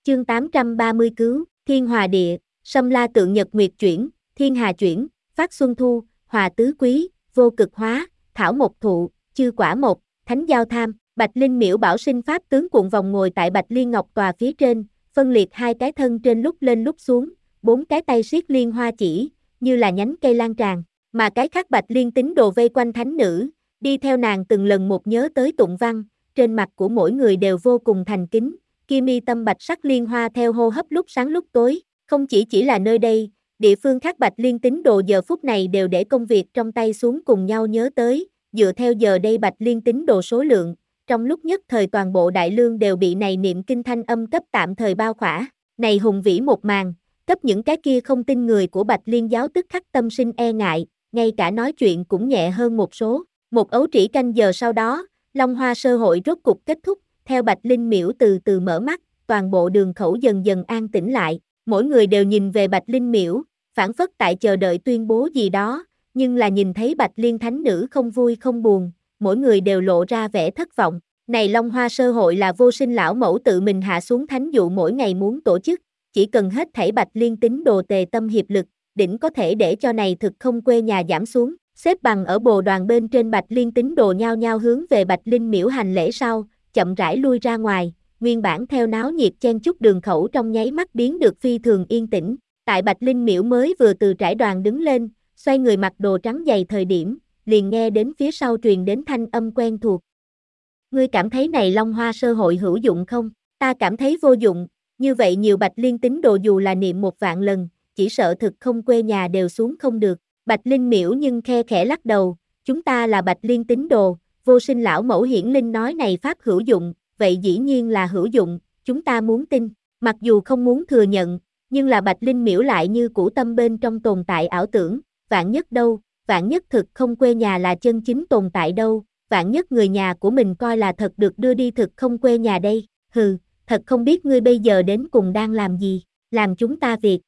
Chương 830 cứu, Thiên Hòa Địa, Sâm La Tượng Nhật Nguyệt chuyển, Thiên Hà chuyển, Phát Xuân Thu, Hòa Tứ Quý, Vô Cực Hóa, Thảo Mộc Thụ, Chư Quả Mộc, Thánh Giao Tham. Bạch Linh miễu bảo sinh pháp tướng cuộn vòng ngồi tại Bạch Liên Ngọc tòa phía trên, phân liệt hai cái thân trên lúc lên lúc xuống, bốn cái tay siết liên hoa chỉ, như là nhánh cây lan tràn, mà cái khác Bạch Liên tín đồ vây quanh thánh nữ, đi theo nàng từng lần một nhớ tới tụng văn, trên mặt của mỗi người đều vô cùng thành kính, kia mi tâm bạch sắc liên hoa theo hô hấp lúc sáng lúc tối, không chỉ là nơi đây, địa phương khác Bạch Liên tín đồ giờ phút này đều để công việc trong tay xuống cùng nhau nhớ tới, dựa theo giờ đây Bạch Liên tín đồ số lượng, trong lúc nhất thời toàn bộ đại lương đều bị này niệm kinh thanh âm cấp tạm thời bao khỏa, này hùng vĩ một màn, cấp những cái kia không tin người của Bạch Liên giáo tức khắc tâm sinh e ngại, ngay cả nói chuyện cũng nhẹ hơn một số. Một ấu trĩ canh giờ sau đó, Long Hoa sơ hội rốt cục kết thúc, theo Bạch Linh miễu từ từ mở mắt, toàn bộ đường khẩu dần dần an tĩnh lại, mỗi người đều nhìn về Bạch Linh miễu, phảng phất tại chờ đợi tuyên bố gì đó, nhưng là nhìn thấy Bạch Liên thánh nữ không vui không buồn, mỗi người đều lộ ra vẻ thất vọng. Này Long Hoa sơ hội là Vô Sinh lão mẫu tự mình hạ xuống thánh dụ mỗi ngày muốn tổ chức, chỉ cần hết thảy Bạch Liên tín đồ tề tâm hiệp lực, đỉnh có thể để cho này thực không quê nhà giảm xuống. Xếp bằng ở bồ đoàn bên trên Bạch Liên tín đồ nhao nhao hướng về Bạch Linh miễu hành lễ sau, chậm rãi lui ra ngoài, nguyên bản theo náo nhiệt chen chúc đường khẩu trong nháy mắt biến được phi thường yên tĩnh. Tại Bạch Linh miễu mới vừa từ trải đoàn đứng lên, xoay người mặc đồ trắng dày thời điểm, liền nghe đến phía sau truyền đến thanh âm quen thuộc. Ngươi cảm thấy này Long Hoa sơ hội hữu dụng không? Ta cảm thấy vô dụng, như vậy nhiều Bạch Liên tín đồ dù là niệm 1.000 lần, chỉ sợ thực không quê nhà đều xuống không được. Bạch Linh miễu nhưng khe khẽ lắc đầu, chúng ta là Bạch Liên tín đồ, Vô Sinh lão mẫu hiển linh nói này pháp hữu dụng, vậy dĩ nhiên là hữu dụng, chúng ta muốn tin, mặc dù không muốn thừa nhận, nhưng là Bạch Linh miễu lại như củ tâm bên trong tồn tại ảo tưởng, vạn nhất đâu, vạn nhất thực không quê nhà là chân chính tồn tại đâu, vạn nhất người nhà của mình coi là thật được đưa đi thực không quê nhà đây, hừ, thật không biết ngươi bây giờ đến cùng đang làm gì, làm chúng ta việc.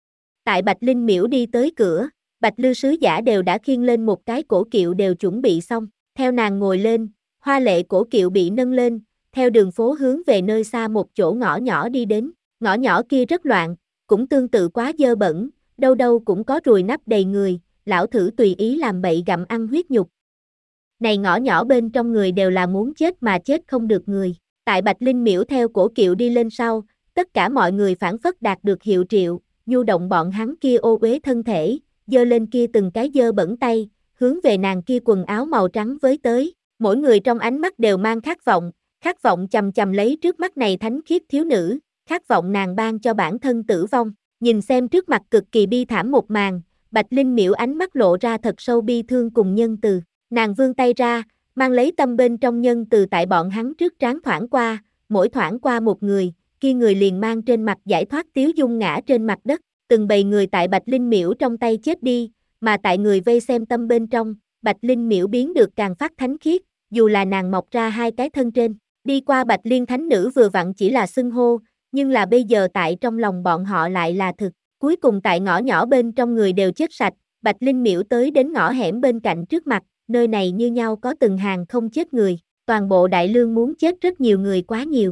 Tại Bạch Linh miễu đi tới cửa, Bạch Lư sứ giả đều đã khiêng lên một cái cổ kiệu đều chuẩn bị xong, theo nàng ngồi lên, hoa lệ cổ kiệu bị nâng lên, theo đường phố hướng về nơi xa một chỗ ngõ nhỏ đi đến, ngõ nhỏ kia rất loạn, cũng tương tự quá dơ bẩn, đâu đâu cũng có ruồi nắp đầy người, lão thử tùy ý làm bậy gặm ăn huyết nhục. Này ngõ nhỏ bên trong người đều là muốn chết mà chết không được người, tại Bạch Linh miễu theo cổ kiệu đi lên sau, tất cả mọi người phảng phất đạt được hiệu triệu, nhu động bọn hắn kia ô uế thân thể, giơ lên kia từng cái dơ bẩn tay, hướng về nàng kia quần áo màu trắng với tới, mỗi người trong ánh mắt đều mang khát vọng chầm chầm lấy trước mắt này thánh khiết thiếu nữ, khát vọng nàng ban cho bản thân tử vong, nhìn xem trước mặt cực kỳ bi thảm một màn, Bạch Linh miễu ánh mắt lộ ra thật sâu bi thương cùng nhân từ, nàng vươn tay ra, mang lấy tâm bên trong nhân từ tại bọn hắn trước trán thoảng qua, mỗi thoảng qua một người, kia người liền mang trên mặt giải thoát tiếu dung ngã trên mặt đất. Từng bầy người tại Bạch Linh miễu trong tay chết đi, mà tại người vây xem tâm bên trong, Bạch Linh miễu biến được càng phát thánh khiết, dù là nàng mọc ra hai cái thân trên, đi qua Bạch Liên thánh nữ vừa vặn chỉ là xưng hô, nhưng là bây giờ tại trong lòng bọn họ lại là thực, cuối cùng tại ngõ nhỏ bên trong người đều chết sạch, Bạch Linh miễu tới đến ngõ hẻm bên cạnh trước mặt, nơi này như nhau có từng hàng không chết người, toàn bộ đại lương muốn chết rất nhiều người quá nhiều.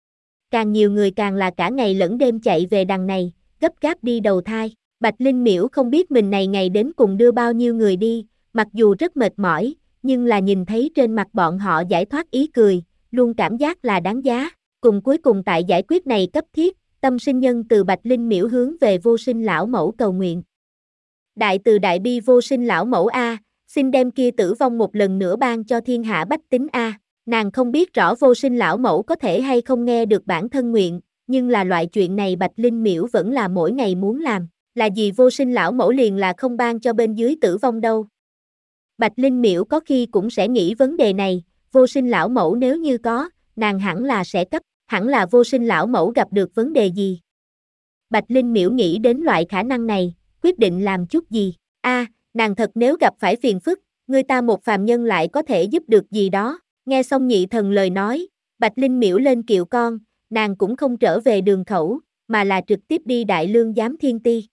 Càng nhiều người càng là cả ngày lẫn đêm chạy về đằng này, gấp gáp đi đầu thai, Bạch Linh miễu không biết mình này ngày đến cùng đưa bao nhiêu người đi, mặc dù rất mệt mỏi, nhưng là nhìn thấy trên mặt bọn họ giải thoát ý cười, luôn cảm giác là đáng giá, cùng cuối cùng tại giải quyết này cấp thiết, tâm sinh nhân từ Bạch Linh miễu hướng về Vô Sinh lão mẫu cầu nguyện. Đại từ đại bi Vô Sinh lão mẫu A, xin đem kia tử vong một lần nữa ban cho thiên hạ bách tính A, nàng không biết rõ Vô Sinh lão mẫu có thể hay không nghe được bản thân nguyện, nhưng là loại chuyện này Bạch Linh miễu vẫn là mỗi ngày muốn làm, là gì Vô Sinh lão mẫu liền là không ban cho bên dưới tử vong đâu. Bạch Linh miễu có khi cũng sẽ nghĩ vấn đề này, Vô Sinh lão mẫu nếu như có, nàng hẳn là sẽ cấp, hẳn là Vô Sinh lão mẫu gặp được vấn đề gì. Bạch Linh miễu nghĩ đến loại khả năng này, quyết định làm chút gì, nàng thật nếu gặp phải phiền phức, người ta một phàm nhân lại có thể giúp được gì đó, nghe xong nhị thần lời nói, Bạch Linh miễu lên kiệu con, nàng cũng không trở về đường khẩu, mà là trực tiếp đi Đại Lương giám thiên ti.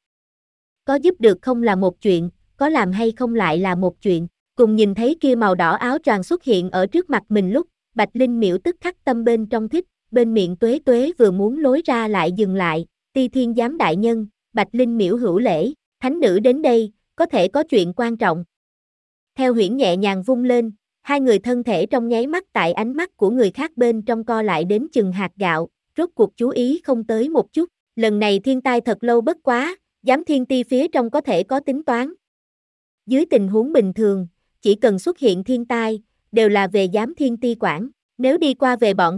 Có giúp được không là một chuyện, có làm hay không lại là một chuyện, cùng nhìn thấy kia màu đỏ áo choàng xuất hiện ở trước mặt mình lúc, Bạch Linh miễu tức khắc tâm bên trong thích, bên miệng Tuế Tuế vừa muốn lối ra lại dừng lại, Ti Thiên Giám đại nhân, Bạch Linh miễu hữu lễ, thánh nữ đến đây, có thể có chuyện quan trọng. Theo Huyễn nhẹ nhàng vung lên, hai người thân thể trong nháy mắt tại ánh mắt của người khác bên trong co lại đến chừng hạt gạo, rốt cuộc chú ý không tới một chút, lần này thiên tai thật lâu bất quá, Giám Thiên Ti phía trong có thể có tính toán. Dưới tình huống bình thường, chỉ cần xuất hiện thiên tai, đều là về Giám Thiên Ti quản, nếu đi qua về bọn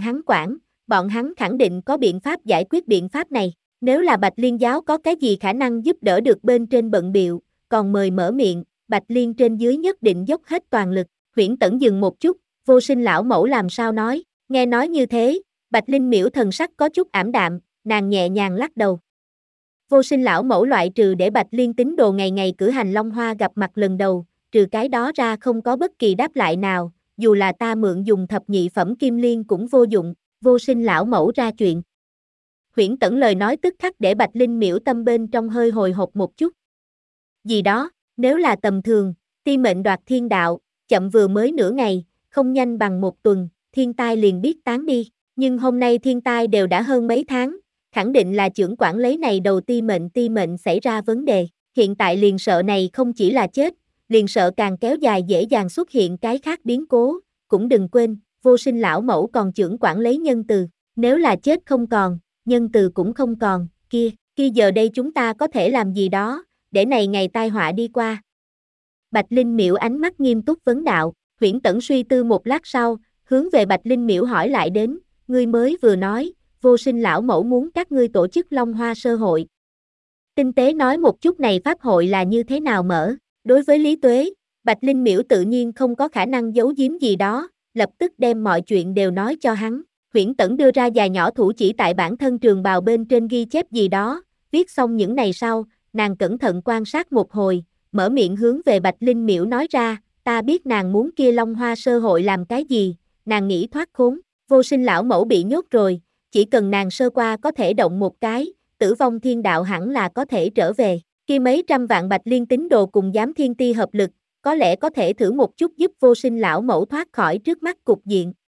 hắn khẳng định có biện pháp giải quyết biện pháp này, nếu là Bạch Liên giáo có cái gì khả năng giúp đỡ được bên trên bận biệu, còn mời mở miệng, Bạch Liên trên dưới nhất định dốc hết toàn lực. Huyễn Tẩn dừng một chút, Vô Sinh lão mẫu làm sao nói, nghe nói như thế, Bạch Linh miễu thần sắc có chút ảm đạm, nàng nhẹ nhàng lắc đầu. Vô Sinh lão mẫu loại trừ để Bạch Liên tín đồ ngày ngày cử hành Long Hoa gặp mặt lần đầu, trừ cái đó ra không có bất kỳ đáp lại nào, dù là ta mượn dùng thập nhị phẩm kim liên cũng vô dụng, Vô Sinh lão mẫu ra chuyện. Huyễn Tẩn lời nói tức khắc để Bạch Linh miễu tâm bên trong hơi hồi hộp một chút. Gì đó, nếu là tầm thường, ti mệnh đoạt thiên đạo, chậm vừa mới nửa ngày, không nhanh bằng một tuần, thiên tai liền biết tán đi, nhưng hôm nay thiên tai đều đã hơn mấy tháng, khẳng định là chưởng quản lấy này đầu ti mệnh xảy ra vấn đề, hiện tại liền sợ này không chỉ là chết, liền sợ càng kéo dài dễ dàng xuất hiện cái khác biến cố, cũng đừng quên, Vô Sinh lão mẫu còn chưởng quản lấy nhân từ, nếu là chết không còn, nhân từ cũng không còn, kia giờ đây chúng ta có thể làm gì đó, để này ngày tai họa đi qua. Bạch Linh miễu ánh mắt nghiêm túc vấn đạo, Huyễn Tẩn suy tư một lát sau, hướng về Bạch Linh miễu hỏi lại đến, ngươi mới vừa nói, Vô Sinh lão mẫu muốn các ngươi tổ chức Long Hoa sơ hội. Tinh tế nói một chút này pháp hội là như thế nào mở, đối với Lý Tuế, Bạch Linh miễu tự nhiên không có khả năng giấu giếm gì đó, lập tức đem mọi chuyện đều nói cho hắn. Huyễn Tẩn đưa ra dài nhỏ thủ chỉ tại bản thân trường bào bên trên ghi chép gì đó, viết xong những này sau, nàng cẩn thận quan sát một hồi, mở miệng hướng về Bạch Linh miễu nói ra, ta biết nàng muốn kia Long Hoa sơ hội làm cái gì, nàng nghĩ thoát khốn, Vô Sinh lão mẫu bị nhốt rồi, chỉ cần nàng sơ qua có thể động một cái, tử vong thiên đạo hẳn là có thể trở về, kia mấy trăm vạn Bạch Liên tín đồ cùng Giám Thiên Ti hợp lực, có lẽ có thể thử một chút giúp Vô Sinh lão mẫu thoát khỏi trước mắt cục diện.